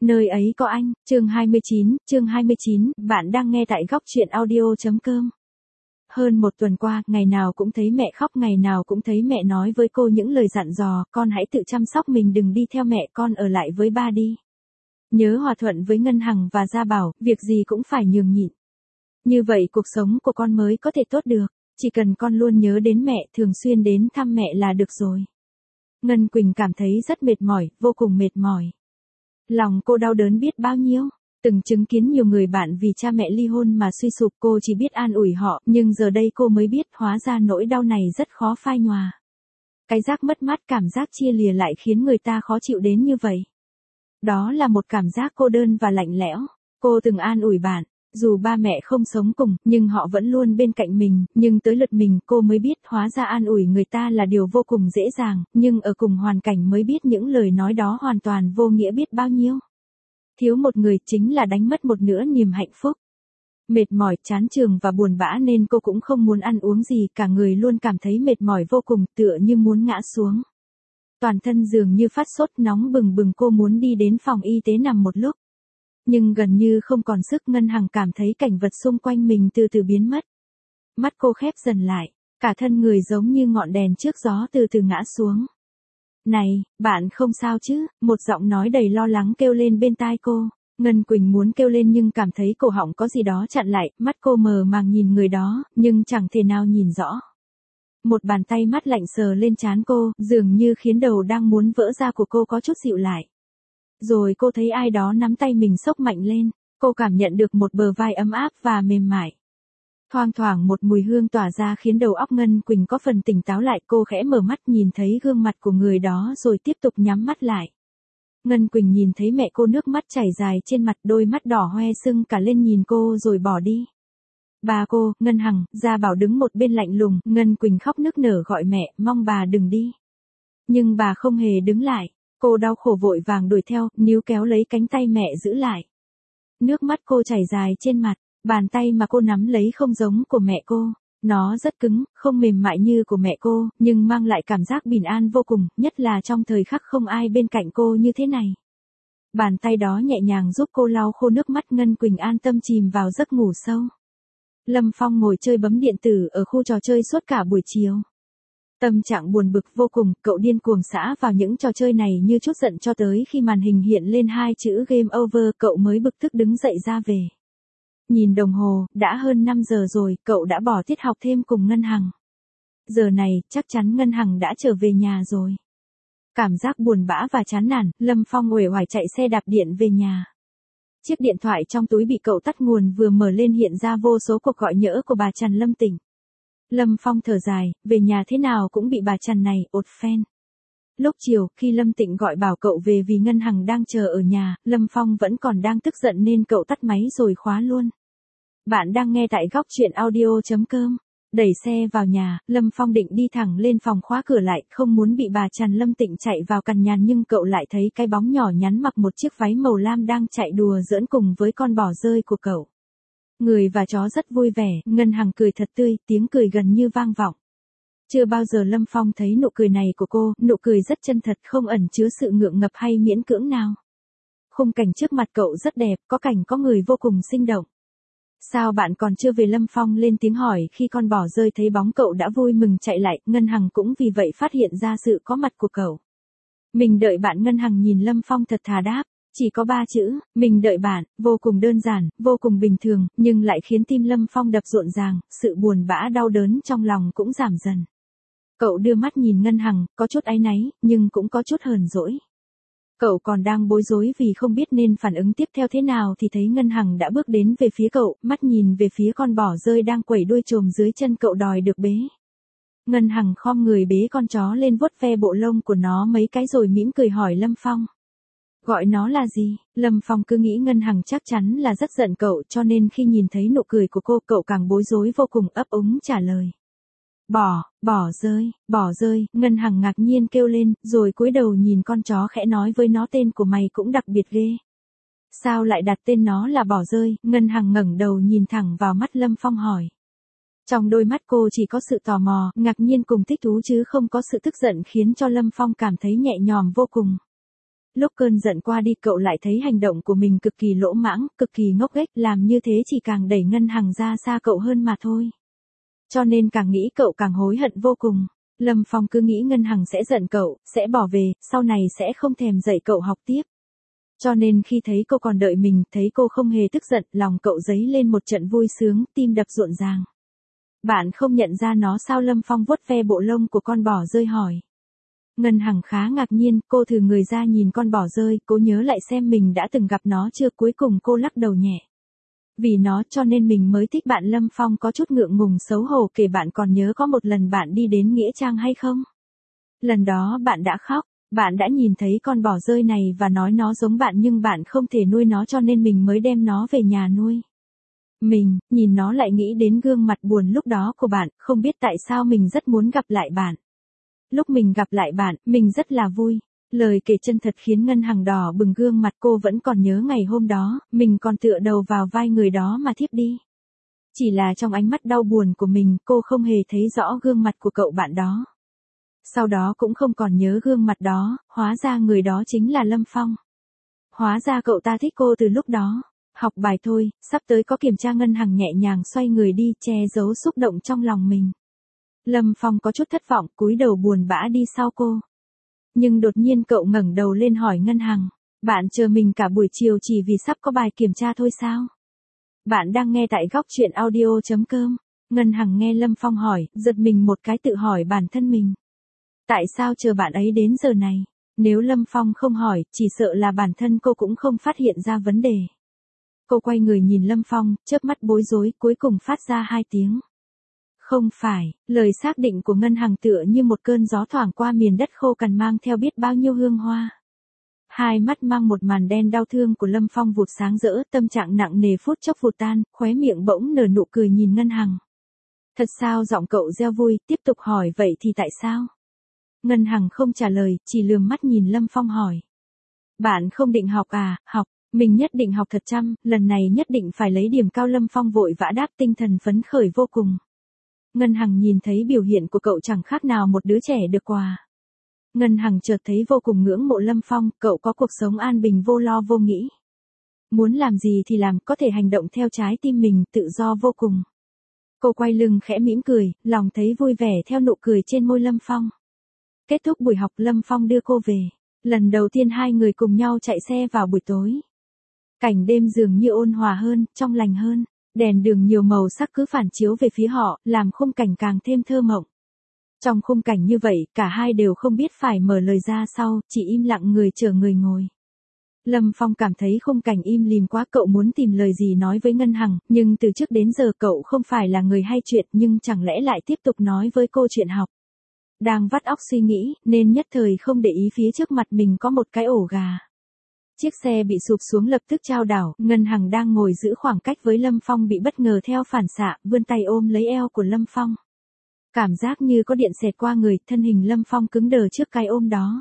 Nơi ấy có anh, chương 29, bạn đang nghe tại góc truyện audio.com. Hơn một tuần qua, ngày nào cũng thấy mẹ khóc, ngày nào cũng thấy mẹ nói với cô những lời dặn dò, con hãy tự chăm sóc mình, đừng đi theo mẹ, con ở lại với ba đi. Nhớ hòa thuận với Ngân Hằng và Gia Bảo, việc gì cũng phải nhường nhịn. Như vậy cuộc sống của con mới có thể tốt được, chỉ cần con luôn nhớ đến mẹ, thường xuyên đến thăm mẹ là được rồi. Ngân Quỳnh cảm thấy rất mệt mỏi, vô cùng mệt mỏi. Lòng cô đau đớn biết bao nhiêu, từng chứng kiến nhiều người bạn vì cha mẹ ly hôn mà suy sụp, cô chỉ biết an ủi họ, nhưng giờ đây cô mới biết hóa ra nỗi đau này rất khó phai nhòa. Cái giác mất mát, cảm giác chia lìa lại khiến người ta khó chịu đến như vậy. Đó là một cảm giác cô đơn và lạnh lẽo. Cô từng an ủi bạn, dù ba mẹ không sống cùng, nhưng họ vẫn luôn bên cạnh mình, nhưng tới lượt mình cô mới biết hóa ra an ủi người ta là điều vô cùng dễ dàng, nhưng ở cùng hoàn cảnh mới biết những lời nói đó hoàn toàn vô nghĩa biết bao nhiêu. Thiếu một người chính là đánh mất một nửa niềm hạnh phúc. Mệt mỏi, chán chường và buồn bã nên cô cũng không muốn ăn uống gì, cả người luôn cảm thấy mệt mỏi vô cùng, tựa như muốn ngã xuống. Toàn thân dường như phát sốt nóng bừng bừng, cô muốn đi đến phòng y tế nằm một lúc. Nhưng gần như không còn sức. Ngân Hằng cảm thấy cảnh vật xung quanh mình từ từ biến mất. Mắt cô khép dần lại, cả thân người giống như ngọn đèn trước gió từ từ ngã xuống. Này, bạn không sao chứ? Một giọng nói đầy lo lắng kêu lên bên tai cô. Ngân Quỳnh muốn kêu lên nhưng cảm thấy cổ họng có gì đó chặn lại, mắt cô mờ màng nhìn người đó, nhưng chẳng thể nào nhìn rõ. Một bàn tay mát lạnh sờ lên trán cô, dường như khiến đầu đang muốn vỡ ra của cô có chút dịu lại. Rồi cô thấy ai đó nắm tay mình xốc mạnh lên, cô cảm nhận được một bờ vai ấm áp và mềm mại. Thoang thoảng một mùi hương tỏa ra khiến đầu óc Ngân Quỳnh có phần tỉnh táo lại, cô khẽ mở mắt nhìn thấy gương mặt của người đó rồi tiếp tục nhắm mắt lại. Ngân Quỳnh nhìn thấy mẹ cô nước mắt chảy dài trên mặt, đôi mắt đỏ hoe sưng cả lên nhìn cô rồi bỏ đi. Bà cô, Ngân Hằng, Gia Bảo đứng một bên lạnh lùng, Ngân Quỳnh khóc nức nở gọi mẹ, mong bà đừng đi. Nhưng bà không hề đứng lại. Cô đau khổ vội vàng đuổi theo, níu kéo lấy cánh tay mẹ giữ lại. Nước mắt cô chảy dài trên mặt, bàn tay mà cô nắm lấy không giống của mẹ cô. Nó rất cứng, không mềm mại như của mẹ cô, nhưng mang lại cảm giác bình an vô cùng, nhất là trong thời khắc không ai bên cạnh cô như thế này. Bàn tay đó nhẹ nhàng giúp cô lau khô nước mắt. Ngân Quỳnh an tâm chìm vào giấc ngủ sâu. Lâm Phong ngồi chơi bấm điện tử ở khu trò chơi suốt cả buổi chiều. Tâm trạng buồn bực vô cùng, cậu điên cuồng xã vào những trò chơi này như chút giận cho tới khi màn hình hiện lên hai chữ game over, cậu mới bực tức đứng dậy ra về. Nhìn đồng hồ, đã hơn 5 giờ rồi, cậu đã bỏ tiết học thêm cùng Ngân Hằng. Giờ này, chắc chắn Ngân Hằng đã trở về nhà rồi. Cảm giác buồn bã và chán nản, Lâm Phong uể oải chạy xe đạp điện về nhà. Chiếc điện thoại trong túi bị cậu tắt nguồn vừa mở lên hiện ra vô số cuộc gọi nhỡ của bà Trần Lâm Tịnh. Lâm Phong thở dài, về nhà thế nào cũng bị bà Trần này ột phen. Lúc chiều, khi Lâm Tịnh gọi bảo cậu về vì Ngân Hằng đang chờ ở nhà, Lâm Phong vẫn còn đang tức giận nên cậu tắt máy rồi khóa luôn. Bạn đang nghe tại góc truyện audio.com. Đẩy xe vào nhà, Lâm Phong định đi thẳng lên phòng khóa cửa lại, không muốn bị bà Trần Lâm Tịnh chạy vào cằn nhằn, nhưng cậu lại thấy cái bóng nhỏ nhắn mặc một chiếc váy màu lam đang chạy đùa giỡn cùng với con bò rơi của cậu. Người và chó rất vui vẻ, Ngân Hằng cười thật tươi, tiếng cười gần như vang vọng. Chưa bao giờ Lâm Phong thấy nụ cười này của cô, nụ cười rất chân thật, không ẩn chứa sự ngượng ngập hay miễn cưỡng nào. Khung cảnh trước mặt cậu rất đẹp, có cảnh có người vô cùng sinh động. Sao bạn còn chưa về? Lâm Phong lên tiếng hỏi khi con bò rơi thấy bóng cậu đã vui mừng chạy lại, Ngân Hằng cũng vì vậy phát hiện ra sự có mặt của cậu. Mình đợi bạn. Ngân Hằng nhìn Lâm Phong thật thà đáp. Chỉ có 3 chữ, mình đợi bạn, vô cùng đơn giản, vô cùng bình thường, nhưng lại khiến tim Lâm Phong đập rộn ràng, sự buồn bã đau đớn trong lòng cũng giảm dần. Cậu đưa mắt nhìn Ngân Hằng, có chút áy náy, nhưng cũng có chút hờn dỗi. Cậu còn đang bối rối vì không biết nên phản ứng tiếp theo thế nào thì thấy Ngân Hằng đã bước đến về phía cậu, mắt nhìn về phía con bò rơi đang quẩy đuôi chồm dưới chân cậu đòi được bế. Ngân Hằng khom người bế con chó lên vuốt ve bộ lông của nó mấy cái rồi mỉm cười hỏi Lâm Phong. Gọi nó là gì? Lâm Phong cứ nghĩ Ngân Hằng chắc chắn là rất giận cậu, cho nên khi nhìn thấy nụ cười của cô, cậu càng bối rối vô cùng, ấp úng trả lời. Bỏ rơi, Ngân Hằng ngạc nhiên kêu lên, rồi cúi đầu nhìn con chó khẽ nói với nó, tên của mày cũng đặc biệt ghê. Sao lại đặt tên nó là Bỏ Rơi? Ngân Hằng ngẩng đầu nhìn thẳng vào mắt Lâm Phong hỏi. Trong đôi mắt cô chỉ có sự tò mò, ngạc nhiên cùng thích thú chứ không có sự tức giận, khiến cho Lâm Phong cảm thấy nhẹ nhõm vô cùng. Lúc cơn giận qua đi cậu lại thấy hành động của mình cực kỳ lỗ mãng, cực kỳ ngốc nghếch, làm như thế chỉ càng đẩy Ngân Hằng ra xa cậu hơn mà thôi. Cho nên càng nghĩ cậu càng hối hận vô cùng. Lâm Phong cứ nghĩ Ngân Hằng sẽ giận cậu, sẽ bỏ về, sau này sẽ không thèm dạy cậu học tiếp. Cho nên khi thấy cô còn đợi mình, thấy cô không hề tức giận, lòng cậu dấy lên một trận vui sướng, tim đập rộn ràng. Bạn không nhận ra nó sao? Lâm Phong vuốt ve bộ lông của con bò rơi hỏi. Ngân Hằng khá ngạc nhiên, cô thử người ra nhìn con bò rơi, cố nhớ lại xem mình đã từng gặp nó chưa, cuối cùng cô lắc đầu nhẹ. Vì nó cho nên mình mới thích bạn. Lâm Phong có chút ngượng ngùng xấu hổ kể. Bạn còn nhớ có một lần bạn đi đến Nghĩa Trang hay không? Lần đó bạn đã khóc, bạn đã nhìn thấy con bò rơi này và nói nó giống bạn nhưng bạn không thể nuôi nó cho nên mình mới đem nó về nhà nuôi. Mình, nhìn nó lại nghĩ đến gương mặt buồn lúc đó của bạn, không biết tại sao mình rất muốn gặp lại bạn. Lúc mình gặp lại bạn, mình rất là vui. Lời kể chân thật khiến Ngân Hằng đỏ bừng gương mặt. Cô vẫn còn nhớ ngày hôm đó, mình còn tựa đầu vào vai người đó mà thiếp đi. Chỉ là trong ánh mắt đau buồn của mình, cô không hề thấy rõ gương mặt của cậu bạn đó. Sau đó cũng không còn nhớ gương mặt đó, hóa ra người đó chính là Lâm Phong. Hóa ra cậu ta thích cô từ lúc đó. Học bài thôi, sắp tới có kiểm tra. Ngân Hằng nhẹ nhàng xoay người đi, che giấu xúc động trong lòng mình. Lâm Phong có chút thất vọng, cúi đầu buồn bã đi sau cô. Nhưng đột nhiên cậu ngẩng đầu lên hỏi Ngân Hằng, bạn chờ mình cả buổi chiều chỉ vì sắp có bài kiểm tra thôi sao? Bạn đang nghe tại góc truyện audio.com. Ngân Hằng nghe Lâm Phong hỏi, giật mình một cái, tự hỏi bản thân mình. Tại sao chờ bạn ấy đến giờ này? Nếu Lâm Phong không hỏi, chỉ sợ là bản thân cô cũng không phát hiện ra vấn đề. Cô quay người nhìn Lâm Phong, chớp mắt bối rối, cuối cùng phát ra 2 tiếng. Không phải, lời xác định của Ngân Hằng tựa như một cơn gió thoảng qua miền đất khô cằn mang theo biết bao nhiêu hương hoa. Hai mắt mang một màn đen đau thương của Lâm Phong vụt sáng rỡ, tâm trạng nặng nề phút chốc vụt tan, khóe miệng bỗng nở nụ cười nhìn Ngân Hằng. Thật sao? Giọng cậu reo vui, tiếp tục hỏi, vậy thì tại sao? Ngân Hằng không trả lời, chỉ lườm mắt nhìn Lâm Phong hỏi. Bạn không định học à? Học, mình nhất định học thật chăm, lần này nhất định phải lấy điểm cao. Lâm Phong vội vã đáp, tinh thần phấn khởi vô cùng. Ngân Hằng nhìn thấy biểu hiện của cậu chẳng khác nào một đứa trẻ được quà. Ngân Hằng chợt thấy vô cùng ngưỡng mộ Lâm Phong, cậu có cuộc sống an bình vô lo vô nghĩ. Muốn làm gì thì làm, có thể hành động theo trái tim mình, tự do vô cùng. Cô quay lưng khẽ mỉm cười, lòng thấy vui vẻ theo nụ cười trên môi Lâm Phong. Kết thúc buổi học, Lâm Phong đưa cô về. Lần đầu tiên hai người cùng nhau chạy xe vào buổi tối. Cảnh đêm dường như ôn hòa hơn, trong lành hơn. Đèn đường nhiều màu sắc cứ phản chiếu về phía họ, làm khung cảnh càng thêm thơ mộng. Trong khung cảnh như vậy, cả hai đều không biết phải mở lời ra sao, chỉ im lặng người chờ người ngồi. Lâm Phong cảm thấy khung cảnh im lìm quá, cậu muốn tìm lời gì nói với Ngân Hằng, nhưng từ trước đến giờ cậu không phải là người hay chuyện, nhưng chẳng lẽ lại tiếp tục nói với cô chuyện học. Đang vắt óc suy nghĩ, nên nhất thời không để ý phía trước mặt mình có một cái ổ gà. Chiếc xe bị sụp xuống lập tức chao đảo, Ngân Hằng đang ngồi giữ khoảng cách với Lâm Phong bị bất ngờ theo phản xạ, vươn tay ôm lấy eo của Lâm Phong. Cảm giác như có điện xẹt qua người, thân hình Lâm Phong cứng đờ trước cái ôm đó.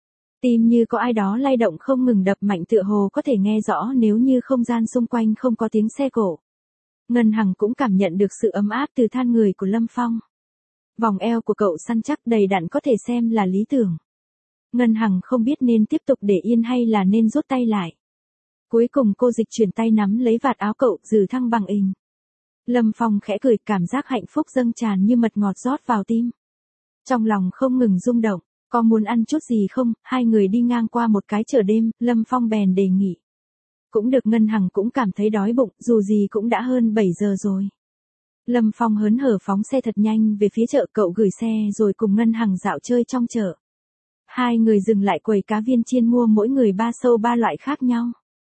Tim như có ai đó lay động không ngừng đập mạnh, tựa hồ có thể nghe rõ nếu như không gian xung quanh không có tiếng xe cộ. Ngân Hằng cũng cảm nhận được sự ấm áp từ than người của Lâm Phong. Vòng eo của cậu săn chắc đầy đặn, có thể xem là lý tưởng. Ngân Hằng không biết nên tiếp tục để yên hay là nên rút tay lại. Cuối cùng cô dịch chuyển tay nắm lấy vạt áo cậu, dừ thăng bằng ình. Lâm Phong khẽ cười, cảm giác hạnh phúc dâng tràn như mật ngọt rót vào tim. Trong lòng không ngừng rung động, có muốn ăn chút gì không? Hai người đi ngang qua một cái chợ đêm, Lâm Phong bèn đề nghị. Cũng được. Ngân Hằng cũng cảm thấy đói bụng, dù gì cũng đã hơn 7 giờ rồi. Lâm Phong hớn hở phóng xe thật nhanh về phía chợ, cậu gửi xe rồi cùng Ngân Hằng dạo chơi trong chợ. Hai người dừng lại quầy cá viên chiên mua mỗi người 3 sâu 3 loại khác nhau.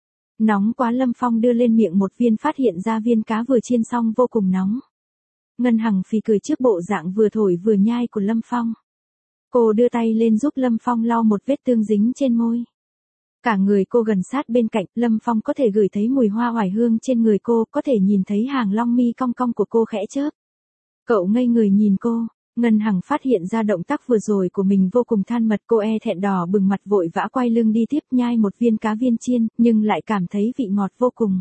Nóng quá, Lâm Phong đưa lên miệng một viên, phát hiện ra viên cá vừa chiên xong vô cùng nóng. Ngân Hằng phì cười trước bộ dạng vừa thổi vừa nhai của Lâm Phong. Cô đưa tay lên giúp Lâm Phong lau một vết tương dính trên môi. Cả người cô gần sát bên cạnh, Lâm Phong có thể ngửi thấy mùi hoa oải hương trên người cô, có thể nhìn thấy hàng lông mi cong cong của cô khẽ chớp. Cậu ngây người nhìn cô. Ngân Hằng phát hiện ra động tác vừa rồi của mình vô cùng than mật, cô thẹn đỏ bừng mặt vội vã quay lưng đi tiếp, nhai một viên cá viên chiên, nhưng lại cảm thấy vị ngọt vô cùng.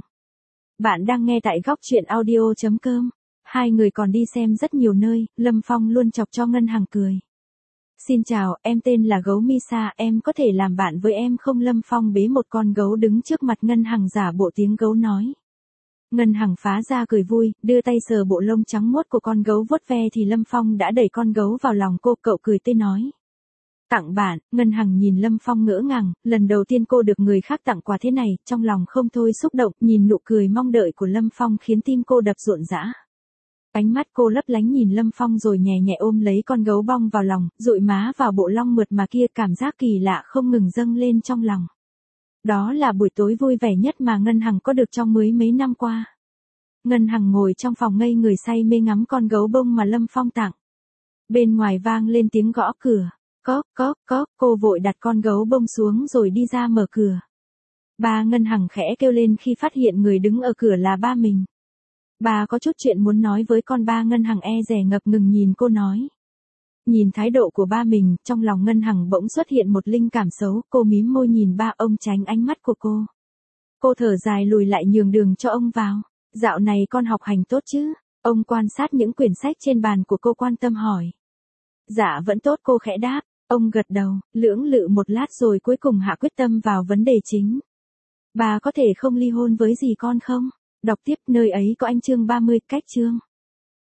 Bạn đang nghe tại góc truyện audio.com. Hai người còn đi xem rất nhiều nơi, Lâm Phong luôn chọc cho Ngân Hằng cười. Xin chào, em tên là Gấu Misa, em có thể làm bạn với em không? Lâm Phong bế một con gấu đứng trước mặt Ngân Hằng giả bộ tiếng gấu nói. Ngân Hằng phá ra cười vui, đưa tay sờ bộ lông trắng muốt của con gấu vuốt ve thì Lâm Phong đã đẩy con gấu vào lòng cô, cậu cười tươi nói. Tặng bạn. Ngân Hằng nhìn Lâm Phong ngỡ ngàng, lần đầu tiên cô được người khác tặng quà thế này, trong lòng không thôi xúc động, nhìn nụ cười mong đợi của Lâm Phong khiến tim cô đập rộn rã. Ánh mắt cô lấp lánh nhìn Lâm Phong rồi nhẹ nhẹ ôm lấy con gấu bong vào lòng, dụi má vào bộ lông mượt mà kia, cảm giác kỳ lạ không ngừng dâng lên trong lòng. Đó là buổi tối vui vẻ nhất mà Ngân Hằng có được trong mấy năm qua. Ngân Hằng ngồi trong phòng ngây người say mê ngắm con gấu bông mà Lâm Phong tặng. Bên ngoài vang lên tiếng gõ cửa. Cóp, cô vội đặt con gấu bông xuống rồi đi ra mở cửa. Ba Ngân Hằng khẽ kêu lên khi phát hiện người đứng ở cửa là ba mình. Bà có chút chuyện muốn nói với con. Ba Ngân Hằng e dè ngập ngừng nhìn cô nói. Nhìn thái độ của ba mình, trong lòng Ngân Hằng bỗng xuất hiện một linh cảm xấu, cô mím môi nhìn ba, ông tránh ánh mắt của cô. Cô thở dài lùi lại nhường đường cho ông vào. Dạo này con học hành tốt chứ? Ông quan sát những quyển sách trên bàn của cô quan tâm hỏi. Dạ vẫn tốt, cô khẽ đáp. Ông gật đầu, lưỡng lự một lát rồi cuối cùng hạ quyết tâm vào vấn đề chính. Bà có thể không ly hôn với dì con không? Đọc tiếp, nơi ấy có anh. Chương 30, cách chương.